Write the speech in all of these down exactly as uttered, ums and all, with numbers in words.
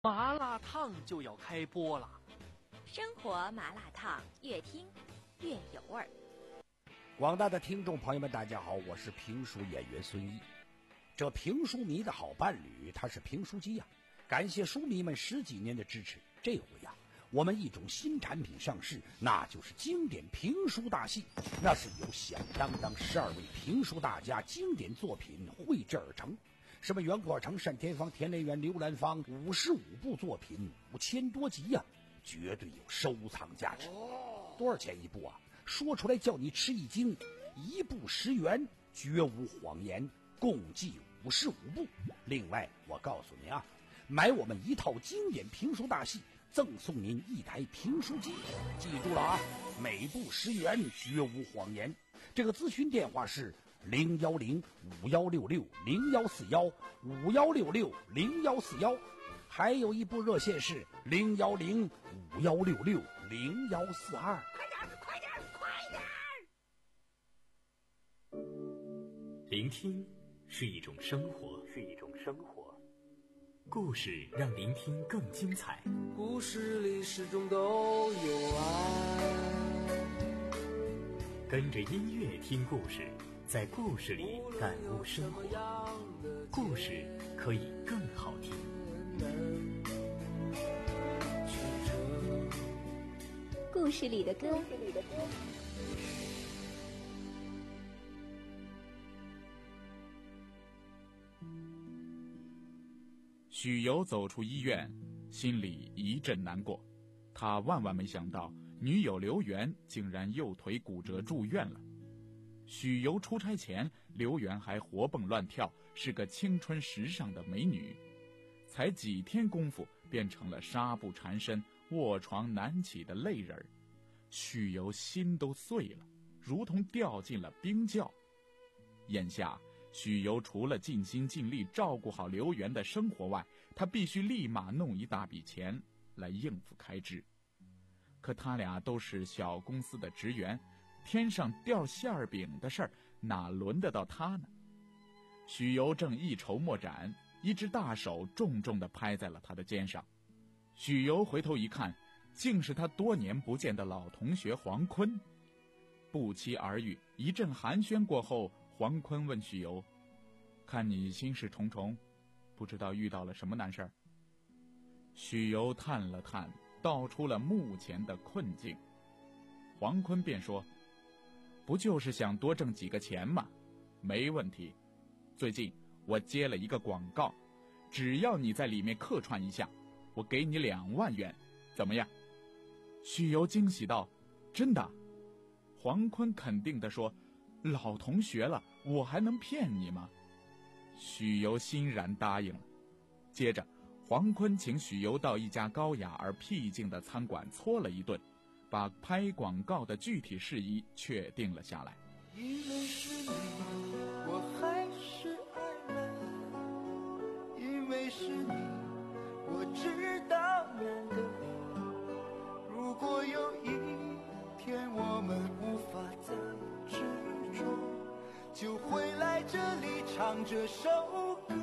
麻辣烫就要开播了， 生活麻辣烫，越听越有味儿。 广大的听众朋友们，大家好，我是评书演员孙一。这评书迷的好伴侣，他是评书机呀、啊。感谢书迷们十几年的支持，这回呀、啊，我们一种新产品上市，那就是经典评书大戏。那是由响当当十二位评书大家经典作品绘制而成。什么袁阔成、单田芳、田连元、刘兰芳，五十五部作品，五千多集呀、啊，绝对有收藏价值。多少钱一部啊？说出来叫你吃一惊，一部十元，绝无谎言，共计五十五部。另外，我告诉您啊，买我们一套经典评书大戏，赠送您一台评书机。记住了啊，每部十元，绝无谎言。这个咨询电话是零幺零五幺六六零幺四幺五幺六六零幺四幺，还有一部热线是零幺零五幺六六零幺四二。 快点，快点，快点！ 聆听是一种生活，是一种生活。故事让聆听更精彩。 故事里始终都有爱。 跟着音乐听故事，在故事里感悟生活。故事可以更好听。 故事里的歌。 许由走出医院，心里一阵难过。他万万没想到，女友刘媛竟然右腿骨折住院了。许由出差前，刘媛还活蹦乱跳，是个青春时尚的美女。才几天功夫，变成了纱布缠身、卧床难起的泪人。许由心都碎了，如同掉进了冰窖。眼下许由除了尽心尽力照顾好刘媛的生活外，他必须立马弄一大笔钱来应付开支。可他俩都是小公司的职员，天上掉馅儿饼的事儿哪轮得到他呢？许由正一筹莫展，一只大手重重地拍在了他的肩上。许由回头一看，竟是他多年不见的老同学黄坤。不期而遇，一阵寒暄过后，黄坤问许由：看你心事重重，不知道遇到了什么难事儿？许由叹了叹，道出了目前的困境。黄坤便说：不就是想多挣几个钱吗？没问题。最近我接了一个广告，只要你在里面客串一下，我给你两万元，怎么样？许由惊喜道：真的？黄坤肯定地说：老同学了，我还能骗你吗？许由欣然答应了。接着黄坤请许由到一家高雅而僻静的餐馆搓了一顿，把拍广告的具体事宜确定了下来。 因为是你，我还是爱了。因为是你，我知道难得。如果有一天我们无法再执着，就会来这里唱这首歌。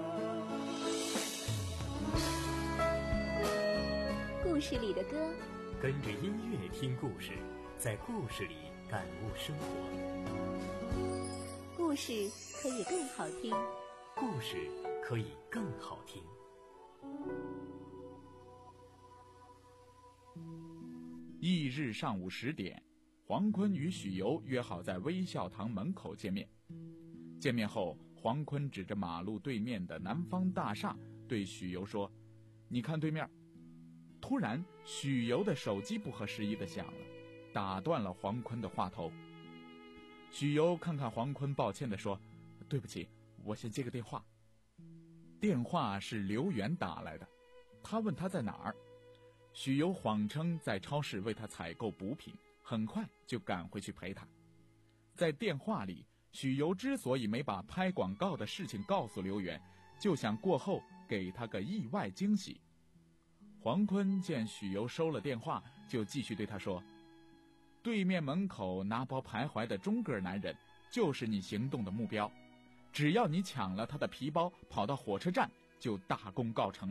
故事里的歌， 跟着音乐听故事，在故事里感悟生活。 故事可以更好听。 故事可以更好听。 翌日上午十点，黄坤与许由约好在微笑堂门口见面。见面后，黄坤指着马路对面的南方大厦对许由说：你看对面。突然许由的手机不合时宜地响了，打断了黄坤的话头。许由看看黄坤，抱歉地说：对不起，我先接个电话。电话是刘媛打来的，他问他在哪儿。许由谎称在超市为他采购补品，很快就赶回去陪他。在电话里，许由之所以没把拍广告的事情告诉刘媛，就想过后给他个意外惊喜。黄坤见许由收了电话，就继续对他说：对面门口拿包徘徊的中个男人就是你行动的目标，只要你抢了他的皮包，跑到火车站，就大功告成了，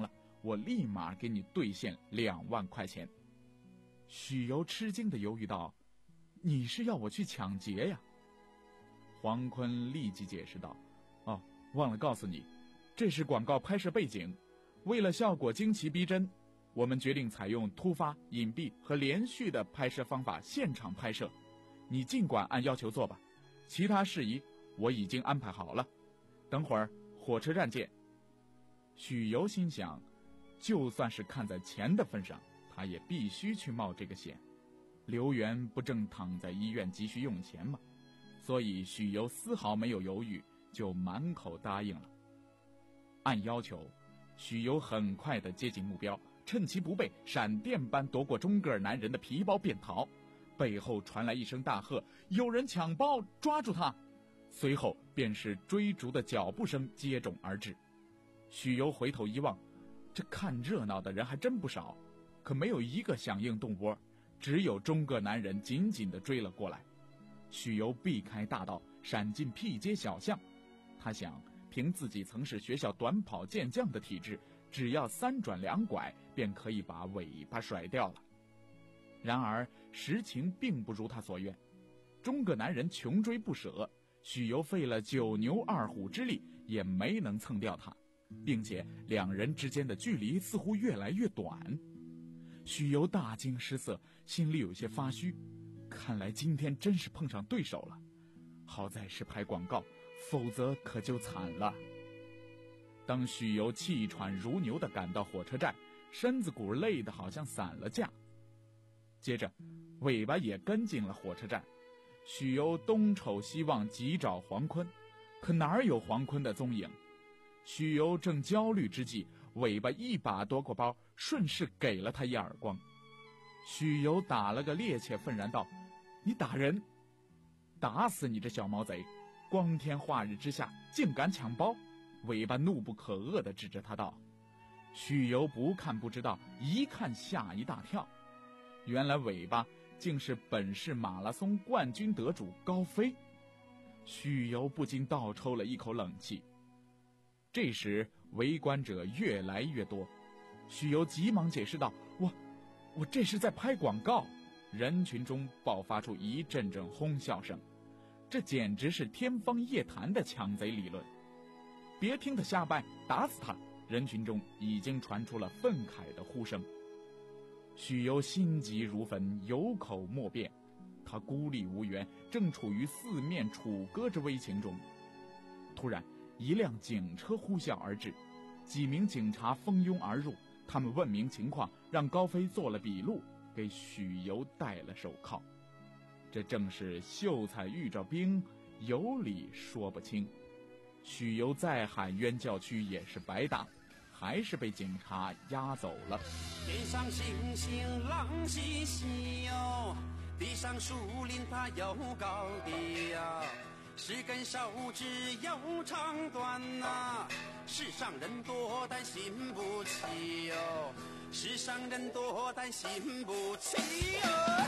我立马给你兑现两万块钱。许由吃惊地犹豫道：你是要我去抢劫呀？黄坤立即解释道：哦，忘了告诉你，这是广告拍摄背景，为了效果惊奇逼真，我们决定采用突发、隐蔽和连续的拍摄方法现场拍摄，你尽管按要求做吧，其他事宜我已经安排好了，等会儿火车站见。许由心想，就算是看在钱的份上，他也必须去冒这个险。刘源不正躺在医院急需用钱吗？所以许由丝毫没有犹豫，就满口答应了。按要求，许由很快地接近目标，趁其不备，闪电般夺过中个儿男人的皮包便逃。背后传来一声大喝：有人抢包，抓住他！随后便是追逐的脚步声接踵而至。许由回头一望，这看热闹的人还真不少，可没有一个响应动窝，只有中个男人紧紧地追了过来。许由避开大道，闪进僻街小巷。他想，凭自己曾是学校短跑健将的体质，只要三转两拐，便可以把尾巴甩掉了。然而实情并不如他所愿，中个男人穷追不舍，许由费了九牛二虎之力也没能蹭掉他，并且两人之间的距离似乎越来越短。许由大惊失色，心里有些发虚，看来今天真是碰上对手了。好在是拍广告，否则可就惨了。当许由气喘如牛地赶到火车站，身子骨累得好像散了架。接着尾巴也跟进了火车站。许由东瞅西望，急找黄坤，可哪儿有黄坤的踪影？许由正焦虑之际，尾巴一把夺过包，顺势给了他一耳光。许由打了个趔趄，愤然道：你打人！打死你这小毛贼！光天化日之下竟敢抢包！尾巴怒不可遏地指着他道。许由不看不知道，一看吓一大跳，原来尾巴竟是本市马拉松冠军得主高飞。许由不禁倒抽了一口冷气。这时围观者越来越多，许由急忙解释道：我我这是在拍广告。人群中爆发出一阵阵哄笑声，这简直是天方夜谭的抢贼理论。别听他瞎掰，打死他！人群中已经传出了愤慨的呼声。许由心急如焚，有口莫辩。他孤立无援，正处于四面楚歌之危情中。突然一辆警车呼啸而至，几名警察蜂拥而入，他们问明情况，让高飞做了笔录，给许由戴了手铐。这正是秀才遇着兵，有理说不清。许由再喊冤叫屈也是白搭，还是被警察押走了。 天上星星朗兮兮哟，地上树林它有高低呀，是根手指有长短呐、啊。世上人多但心不齐哟，世上人多但心不齐哟。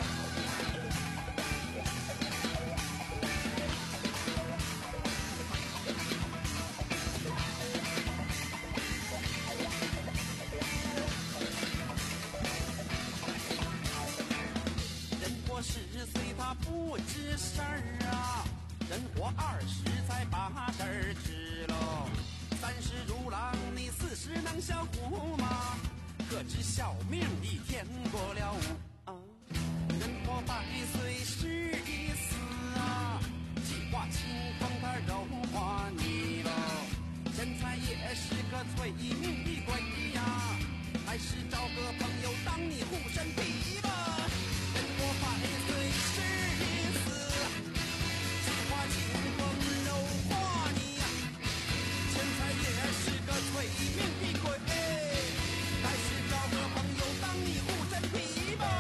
十岁他不知事儿啊，人活二十才把事儿知喽。三十如狼，你四十能享福吗？可知小命一天过了午啊。人活百岁是一死啊，计划清风他柔化你喽。钱财也是个催命的鬼呀，还是找个朋友当你护身皮吧。人活百岁是一死，计划清风柔化你，钱财也是个催命的鬼，还是找个朋友当你护身皮吧。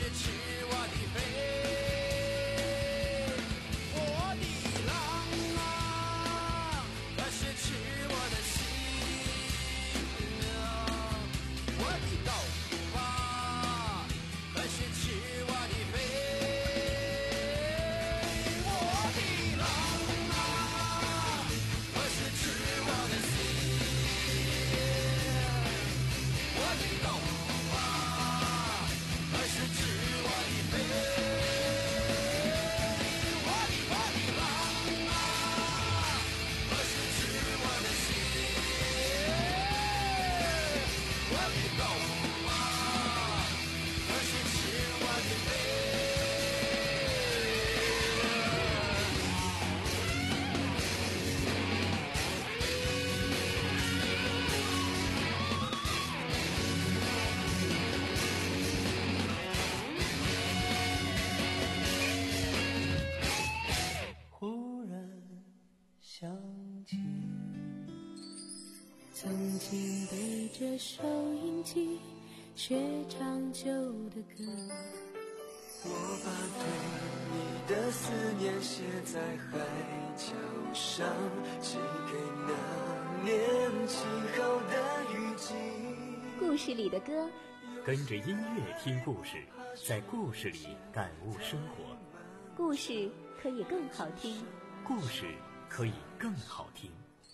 吃我的肺。我的狼啊，可是吃我的心啊。我的狗啊，可是吃我的肺。我的狼啊，可是吃我的心。我的狗啊，可是吃我的肺。我的我的狼啊，可是吃我的心。我的狗啊，可是吃我的肺。 忽然想起曾经对着收音机学唱旧的歌，我把对你的思念写在海角上，寄给那年轻后的雨季。 故事里的歌， 跟着音乐听故事，在故事里感悟生活。 故事可以更好听。 故事可以更好听。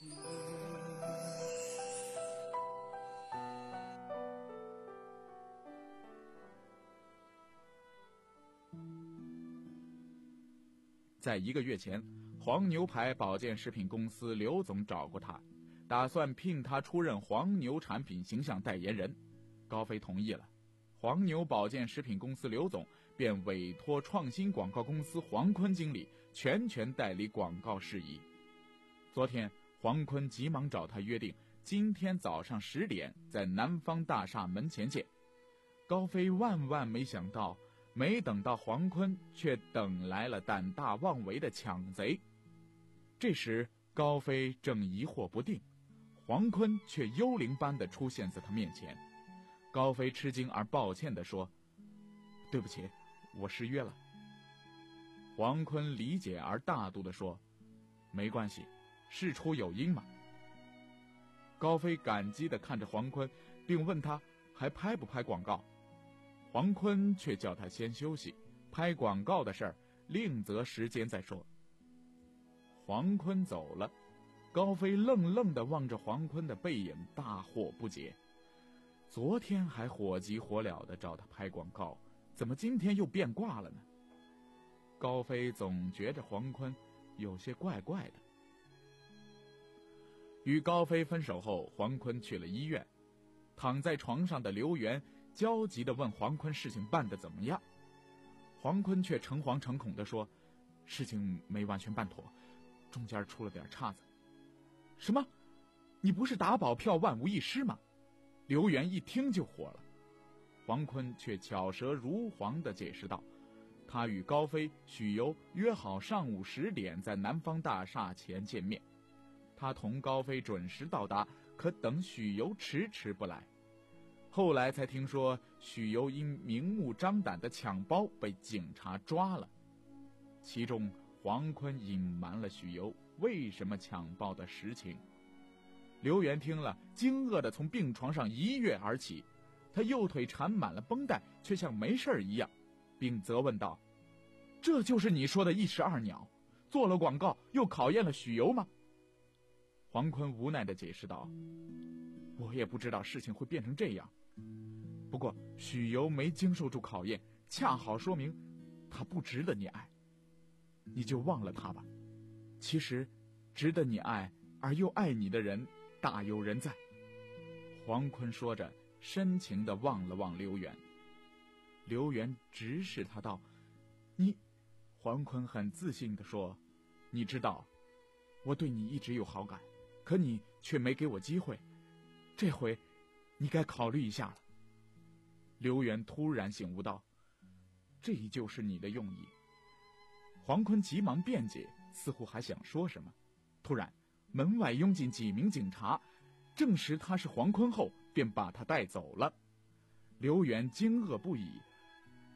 在一个月前，黄牛牌保健食品公司刘总找过他，打算聘他出任黄牛产品形象代言人。高飞同意了，黄牛保健食品公司刘总便委托创新广告公司黄坤经理全权代理广告事宜。昨天，黄坤急忙找他约定今天早上十点在南方大厦门前见。高飞万万没想到，没等到黄坤，却等来了胆大妄为的抢贼。这时高飞正疑惑不定，黄坤却幽灵般地出现在他面前。高飞吃惊而抱歉地说：“对不起，我失约了。”黄坤理解而大度地说：“没关系，事出有因嘛。”高飞感激地看着黄坤，并问他还拍不拍广告。黄坤却叫他先休息，拍广告的事儿另择时间再说。黄坤走了，高飞愣愣地望着黄坤的背影，大惑不解。昨天还火急火燎地找他拍广告，怎么今天又变卦了呢？高飞总觉着黄坤有些怪怪的。与高飞分手后，黄坤去了医院。躺在床上的刘元焦急地问黄坤事情办得怎么样。黄坤却诚惶诚恐地说，事情没完全办妥，中间出了点岔子。什么？你不是打保票万无一失吗？刘元一听就火了。黄坤却巧舌如簧地解释道，他与高飞、许由约好上午十点在南方大厦前见面。他同高飞准时到达，可等许由迟迟不来。后来才听说，许由因明目张胆的抢包被警察抓了。其中黄坤隐瞒了许由为什么抢包的实情。刘元听了，惊愕地从病床上一跃而起，他右腿缠满了绷带，却像没事一样，并责问道：“这就是你说的一石二鸟，做了广告又考验了许由吗？”黄坤无奈地解释道：“我也不知道事情会变成这样，不过许由没经受住考验，恰好说明他不值得你爱，你就忘了他吧。其实值得你爱而又爱你的人大有人在。”黄坤说着，深情地望了望刘元。刘元直视他道：“你……”黄坤很自信地说：“你知道，我对你一直有好感，可你却没给我机会，这回你该考虑一下了。”刘元突然醒悟道：“这就是你的用意。”黄坤急忙辩解，似乎还想说什么，突然门外拥进几名警察，证实他是黄坤后，便把他带走了。刘元惊愕不已，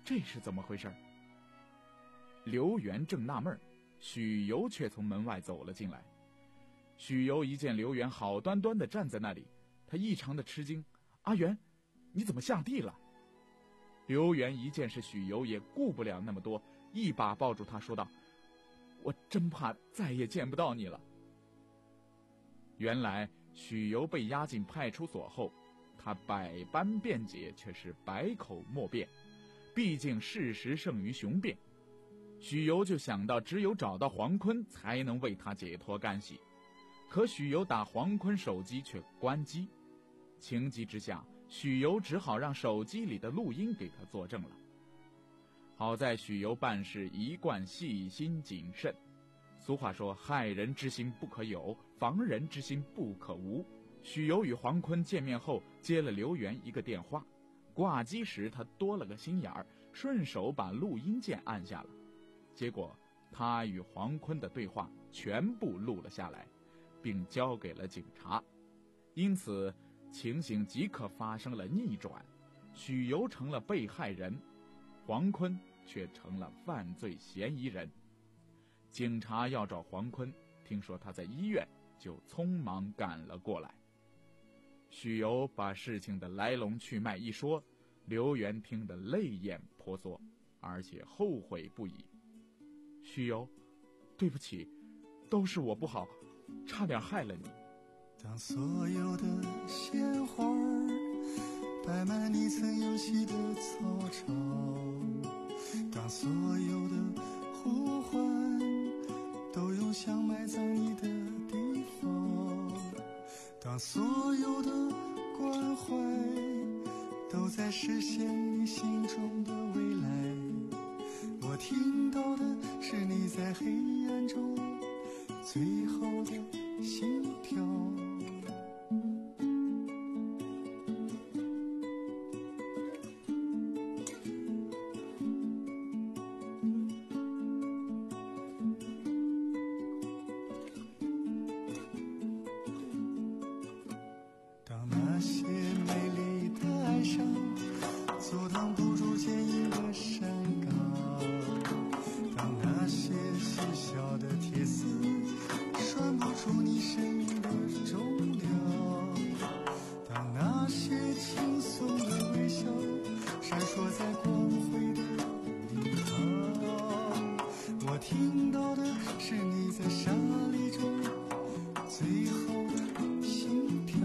这是怎么回事？刘元正纳闷，许由却从门外走了进来。许由一见刘元好端端地站在那里，他异常的吃惊：“阿元，你怎么下地了？”刘元一见是许由，也顾不了那么多，一把抱住他说道：“我真怕再也见不到你了。”原来许由被押进派出所后，他百般辩解，却是百口莫辩。毕竟事实胜于雄辩，许由就想到只有找到黄坤才能为他解脱干系。可许由打黄坤手机却关机，情急之下，许由只好让手机里的录音给他作证了。好在许由办事一贯细心谨慎，俗话说害人之心不可有，防人之心不可无。许由与黄坤见面后接了刘元一个电话，挂机时他多了个心眼儿，顺手把录音键按下了。结果他与黄坤的对话全部录了下来，并交给了警察。因此情形即刻发生了逆转，许由成了被害人，黄坤却成了犯罪嫌疑人。警察要找黄坤，听说他在医院，就匆忙赶了过来。许由把事情的来龙去脉一说，刘元听得泪眼婆娑，而且后悔不已。许由，对不起，都是我不好，差点害了你。 当所有的鲜花摆满你曾游戏的操场，当所有的呼唤都涌向埋葬你的地方，当所有的关怀都在实现你心中的未来，我听到的是你在黑暗中最后的心跳。当那些美丽的哀伤阻挡不住坚硬的山岗，当那些细小的铁丝拴不住你生命的重量，当那些轻松的微笑闪烁在光辉的礼堂，我听到的是你在沙砾中最后的心跳。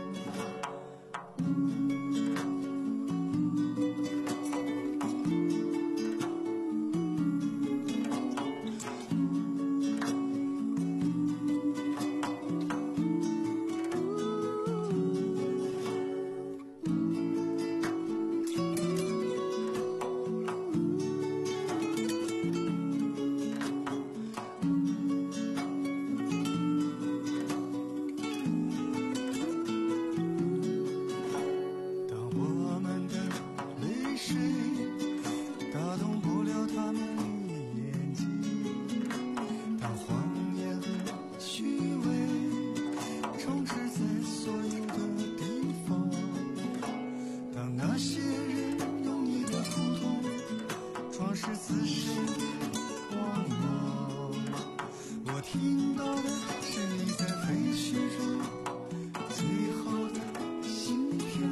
听到的是你在废墟中最后的心跳。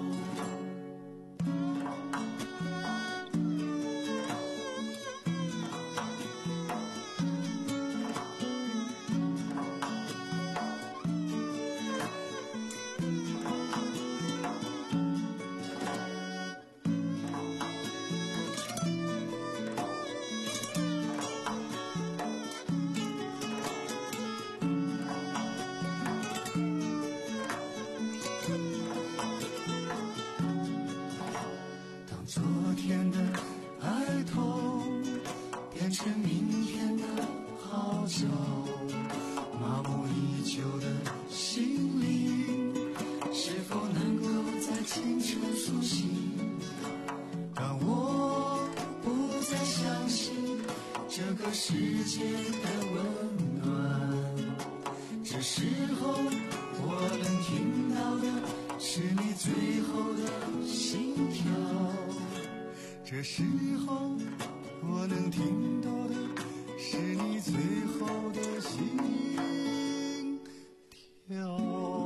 昨天的哀痛变成明天的号角，麻木已久的心灵是否能够在清晨苏醒？当我不再相信这个世界的温暖，这时候我能听到的是你最后的心跳。 这时候我能听到的是你最后的心跳。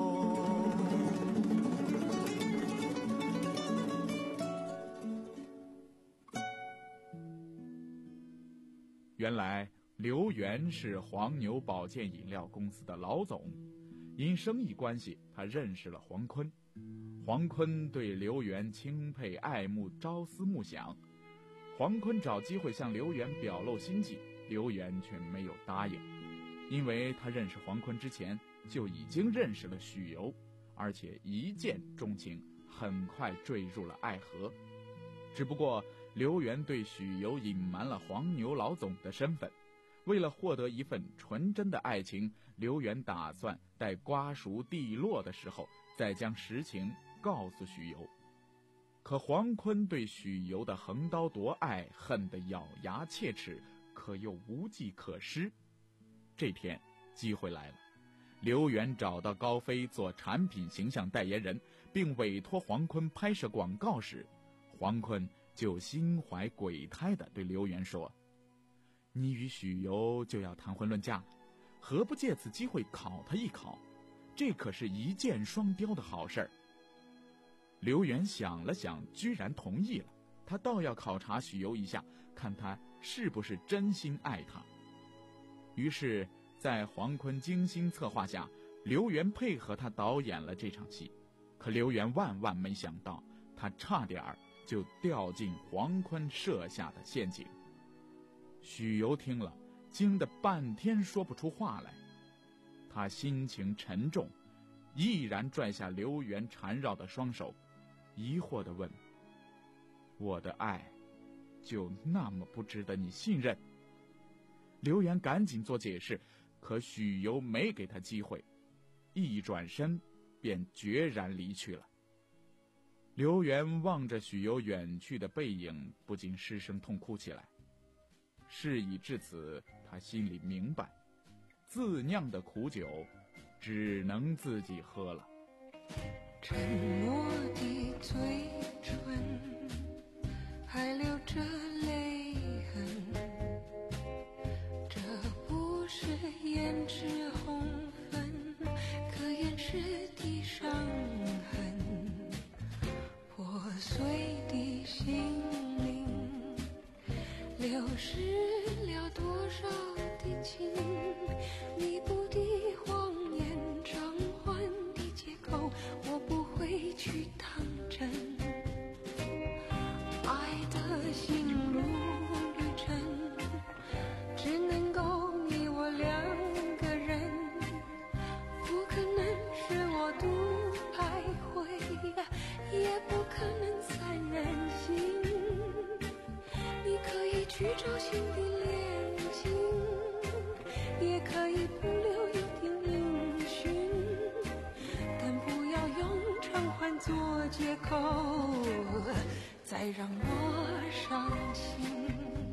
原来刘源是黄牛保健饮料公司的老总，因生意关系，他认识了黄坤。黄坤对刘源钦佩爱慕，朝思暮想。黄坤找机会向刘源表露心迹，刘源却没有答应，因为他认识黄坤之前就已经认识了许由，而且一见钟情，很快坠入了爱河。只不过刘源对许由隐瞒了黄牛老总的身份，为了获得一份纯真的爱情，刘源打算待瓜熟蒂落的时候再将实情告诉许由。可黄坤对许由的横刀夺爱恨得咬牙切齿，可又无计可施。这天机会来了，刘源找到高飞做产品形象代言人，并委托黄坤拍摄广告时，黄坤就心怀鬼胎地对刘源说：你与许由就要谈婚论嫁，何不借此机会考他一考？这可是一箭双雕的好事儿。刘源想了想，居然同意了。他倒要考察许由一下，看他是不是真心爱他。于是在黄坤精心策划下，刘源配合他导演了这场戏。可刘源万万没想到，他差点儿就掉进黄坤设下的陷阱。许由听了，惊得半天说不出话来。他心情沉重，毅然拽下刘源缠绕的双手，疑惑地问：我的爱就那么不值得你信任？刘源赶紧做解释，可许由没给他机会，一转身便决然离去了。刘源望着许由远去的背影，不禁失声痛哭起来。事已至此，他心里明白，自酿的苦酒只能自己喝了。 沉默的嘴唇还流着泪痕，这不是胭脂红粉，可掩饰的伤痕。破碎的心灵流失了多少的情，弥补的谎言，偿还的借口，我不会去当真。爱的心路旅程只能够你我两个人，不可能是我独徘徊，也不可能三人行。你可以去找新的恋情，也可以不留一点音讯，但不要用偿还做借口，再让我伤心。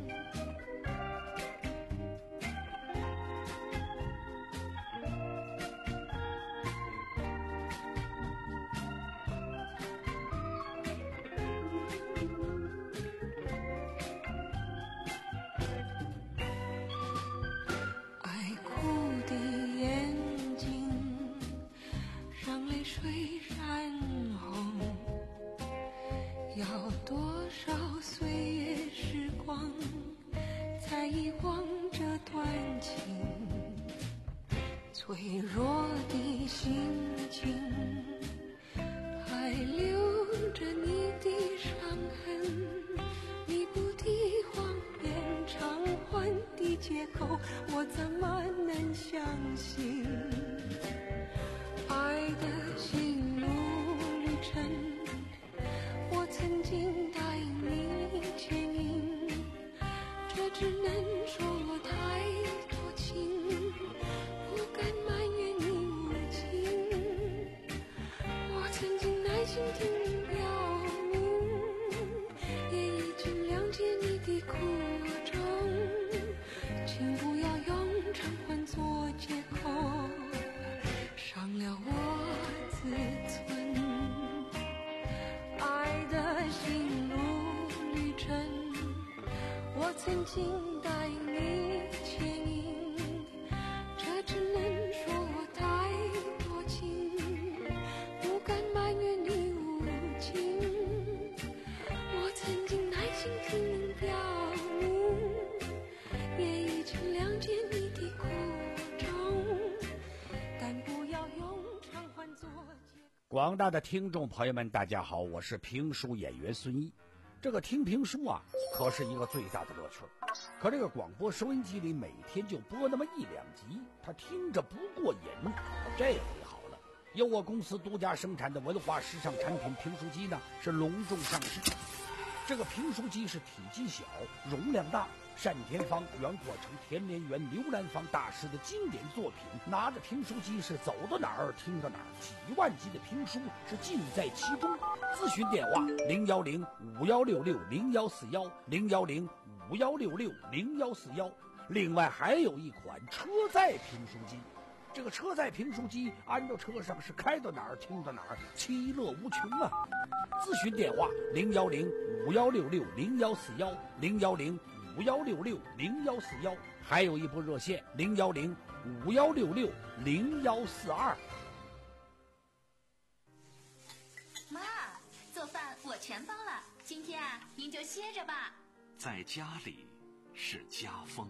要多少岁月时光才遗忘这段情，脆弱的心情还留着你的伤痕，弥补的谎言，偿还的借口，我怎么能相信？爱的心路旅程，曾经答应你牵引，这只能说我太多情，不敢埋怨你无情。我曾经耐心听你表明，也已经谅解你的苦衷，请不要用偿还做借口，伤了我自己。 人，我曾经答应你牵引，这只能说我太多情，不敢埋怨你无情。我曾经耐心听你表明，也已经谅解你的苦衷，但不要用偿还作借。 广大的听众朋友们，大家好，我是评书演员孙一。这个听评书啊，可是一个最大的乐趣。可这个广播收音机里每天就播那么一两集，他听着不过瘾。这回好了，由我公司独家生产的文化时尚产品评书机呢，是隆重上市。这个评书机是体积小，容量大，单田芳、袁阔成、田连元、刘兰芳大师的经典作品，拿着评书机是走到哪儿听到哪儿，几万集的评书是尽在其中。咨询电话零幺零五幺六六零幺四幺零幺零五幺六六零幺四幺。另外还有一款车载评书机，这个车载评书机安到车上是开到哪儿听到哪儿，其乐无穷啊！咨询电话零幺零五幺六六零幺四幺零幺零五幺六六零幺四幺，还有一部热线零幺零五幺六六零幺四二。 妈，做饭我全包了，今天啊，您就歇着吧。 在家里是家风。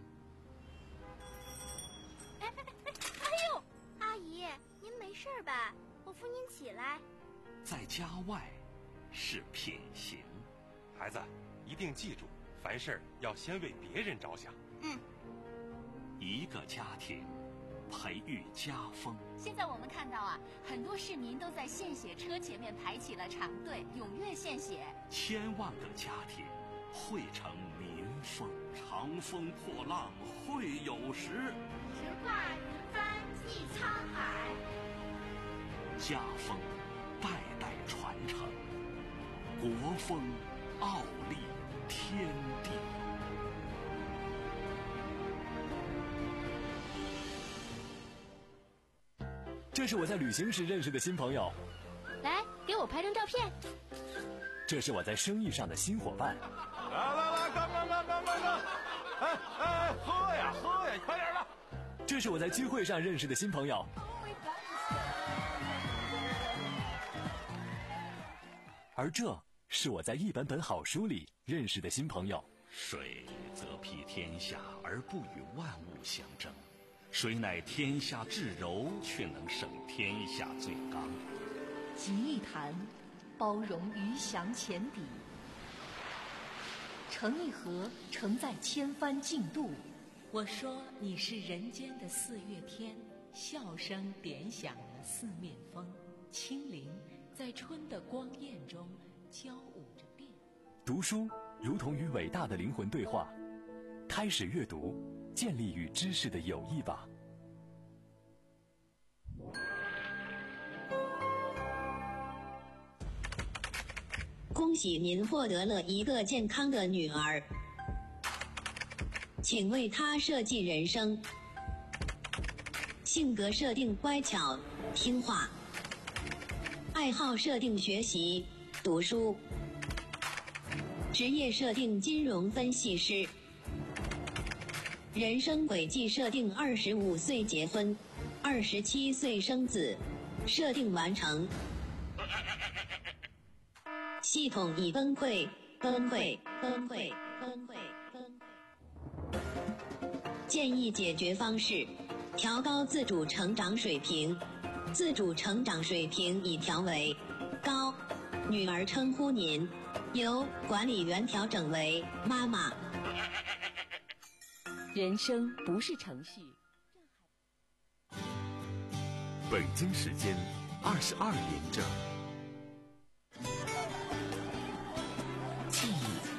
哎哎哎哎呦，阿姨，您没事吧？我扶您起来。 在家外是品行。 孩子，一定记住，凡事要先为别人着想。 嗯。 一个家庭培育家风。 现在我们看到啊，很多市民都在献血车前面排起了长队，踊跃献血。 千万个家庭汇成民风。长风破浪会有时， 直挂云帆济沧海。 家风代代传承，国风傲立天地。 这是我在旅行时认识的新朋友， 来给我拍张照片。 这是我在生意上的新伙伴。 来来来，干干干干干干！哎哎，喝呀喝呀，快点的！ 这是我在聚会上认识的新朋友。而这是我在一本本好书里认识的新朋友。 水则披天下而不与万物相争，水乃天下至柔，却能胜天下最刚。 集一坛，包容鱼翔浅底；盛一盒，承载千帆竞渡。 我说你是人间的四月天，笑声点响了四面风，清灵在春的光艳中交舞着变。 读书如同与伟大的灵魂对话，开始阅读，建立与知识的友谊吧。 恭喜您获得了一个健康的女儿，请为她设计人生。性格设定乖巧听话，爱好设定学习读书，职业设定金融分析师，人生轨迹设定二十五岁结婚，二十七岁生子，设定完成。系统已崩溃，崩溃，崩溃，崩溃，崩溃。建议解决方式：调高自主成长水平。自主成长水平已调为高，女儿称呼您，由管理员调整为妈妈。 人生不是程序。 北京时间二十二点整。